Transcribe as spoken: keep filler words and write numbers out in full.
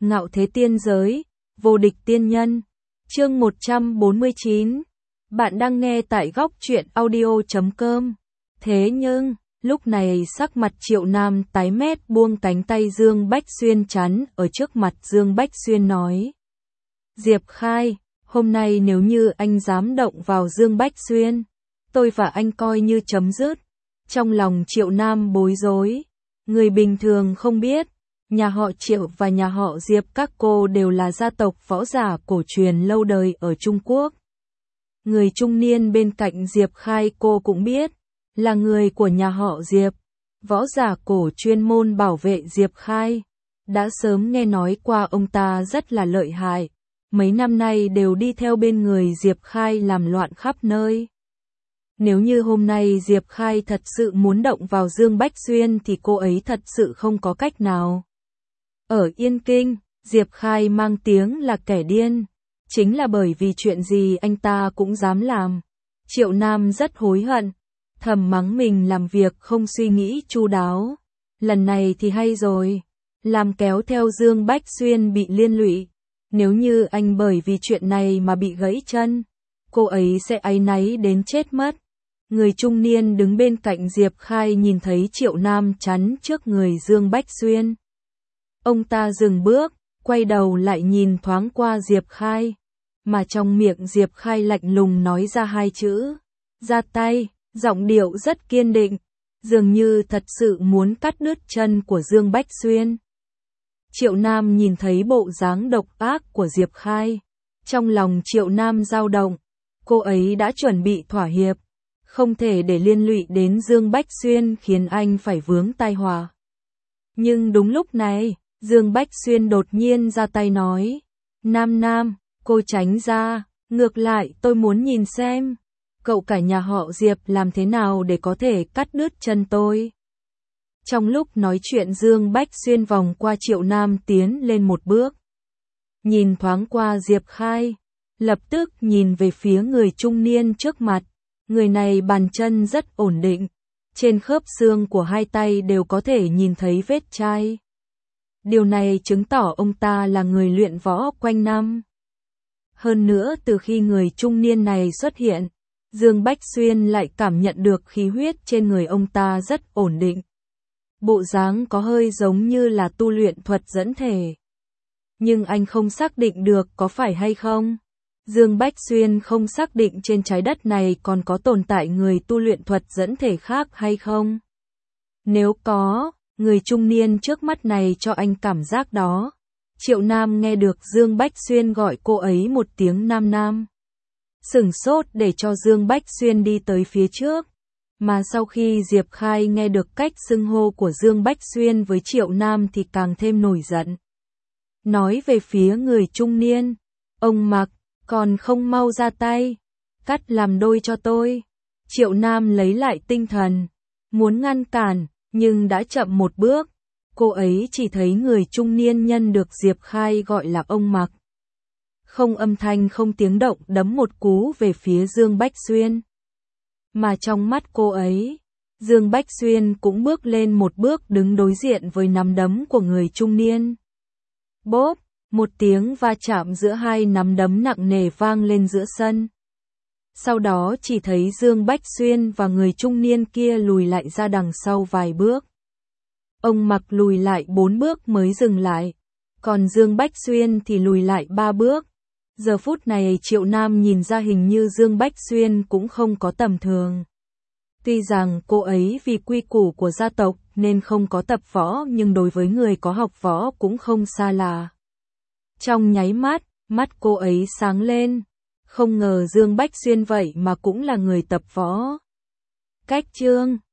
Ngạo thế tiên giới, vô địch tiên nhân. Chương một trăm bốn mươi chín. Bạn đang nghe tại góc truyện audio chấm com. Thế nhưng, lúc này sắc mặt Triệu Nam tái mét, buông cánh tay Dương Bách Xuyên chắn ở trước mặt. Dương Bách Xuyên nói: Diệp Khai, hôm nay nếu như anh dám động vào Dương Bách Xuyên, tôi và anh coi như chấm dứt. Trong lòng Triệu Nam bối rối. Người bình thường không biết, nhà họ Triệu và nhà họ Diệp các cô đều là gia tộc võ giả cổ truyền lâu đời ở Trung Quốc. Người trung niên bên cạnh Diệp Khai cô cũng biết, là người của nhà họ Diệp, võ giả cổ chuyên môn bảo vệ Diệp Khai. Đã sớm nghe nói qua ông ta rất là lợi hại, mấy năm nay đều đi theo bên người Diệp Khai làm loạn khắp nơi. Nếu như hôm nay Diệp Khai thật sự muốn động vào Dương Bách Xuyên thì cô ấy thật sự không có cách nào. Ở Yên Kinh, Diệp Khai mang tiếng là kẻ điên, chính là bởi vì chuyện gì anh ta cũng dám làm. Triệu Nam rất hối hận, thầm mắng mình làm việc không suy nghĩ chu đáo. Lần này thì hay rồi, làm kéo theo Dương Bách Xuyên bị liên lụy. Nếu như anh bởi vì chuyện này mà bị gãy chân, cô ấy sẽ áy náy đến chết mất. Người trung niên đứng bên cạnh Diệp Khai nhìn thấy Triệu Nam chắn trước người Dương Bách Xuyên. Ông ta dừng bước, quay đầu lại nhìn thoáng qua Diệp Khai, mà trong miệng Diệp Khai lạnh lùng nói ra hai chữ: ra tay, giọng điệu rất kiên định, dường như thật sự muốn cắt đứt chân của Dương Bách Xuyên. Triệu Nam nhìn thấy bộ dáng độc ác của Diệp Khai, trong lòng Triệu Nam dao động, cô ấy đã chuẩn bị thỏa hiệp, không thể để liên lụy đến Dương Bách Xuyên khiến anh phải vướng tai họa. Nhưng đúng lúc này, Dương Bách Xuyên đột nhiên ra tay nói: Nam Nam, cô tránh ra, ngược lại tôi muốn nhìn xem, cậu cả nhà họ Diệp làm thế nào để có thể cắt đứt chân tôi. Trong lúc nói chuyện Dương Bách Xuyên vòng qua Triệu Nam tiến lên một bước. Nhìn thoáng qua Diệp Khai, lập tức nhìn về phía người trung niên trước mặt. Người này bàn chân rất ổn định, trên khớp xương của hai tay đều có thể nhìn thấy vết chai. Điều này chứng tỏ ông ta là người luyện võ quanh năm. Hơn nữa từ khi người trung niên này xuất hiện, Dương Bách Xuyên lại cảm nhận được khí huyết trên người ông ta rất ổn định. Bộ dáng có hơi giống như là tu luyện thuật dẫn thể. Nhưng anh không xác định được có phải hay không. Dương Bách Xuyên không xác định trên trái đất này còn có tồn tại người tu luyện thuật dẫn thể khác hay không. Nếu có, người trung niên trước mắt này cho anh cảm giác đó. Triệu Nam nghe được Dương Bách Xuyên gọi cô ấy một tiếng Nam Nam, sửng sốt để cho Dương Bách Xuyên đi tới phía trước. Mà sau khi Diệp Khai nghe được cách xưng hô của Dương Bách Xuyên với Triệu Nam thì càng thêm nổi giận. Nói về phía người trung niên: Ông Mặc, còn không mau ra tay, cắt làm đôi cho tôi. Triệu Nam lấy lại tinh thần, muốn ngăn cản, nhưng đã chậm một bước. Cô ấy chỉ thấy người trung niên nhân được Diệp Khai gọi là ông Mặc, không âm thanh không tiếng động đấm một cú về phía Dương Bách Xuyên. Mà trong mắt cô ấy, Dương Bách Xuyên cũng bước lên một bước đứng đối diện với nắm đấm của người trung niên. Bốp, một tiếng va chạm giữa hai nắm đấm nặng nề vang lên giữa sân. Sau đó chỉ thấy Dương Bách Xuyên và người trung niên kia lùi lại ra đằng sau vài bước. Ông Mặc lùi lại bốn bước mới dừng lại, còn Dương Bách Xuyên thì lùi lại ba bước. Giờ phút này Triệu Nam nhìn ra hình như Dương Bách Xuyên cũng không có tầm thường. Tuy rằng cô ấy vì quy củ của gia tộc nên không có tập võ, nhưng đối với người có học võ cũng không xa lạ. Trong nháy mắt, mắt cô ấy sáng lên, không ngờ Dương Bách Xuyên vậy mà cũng là người tập võ. Cách chương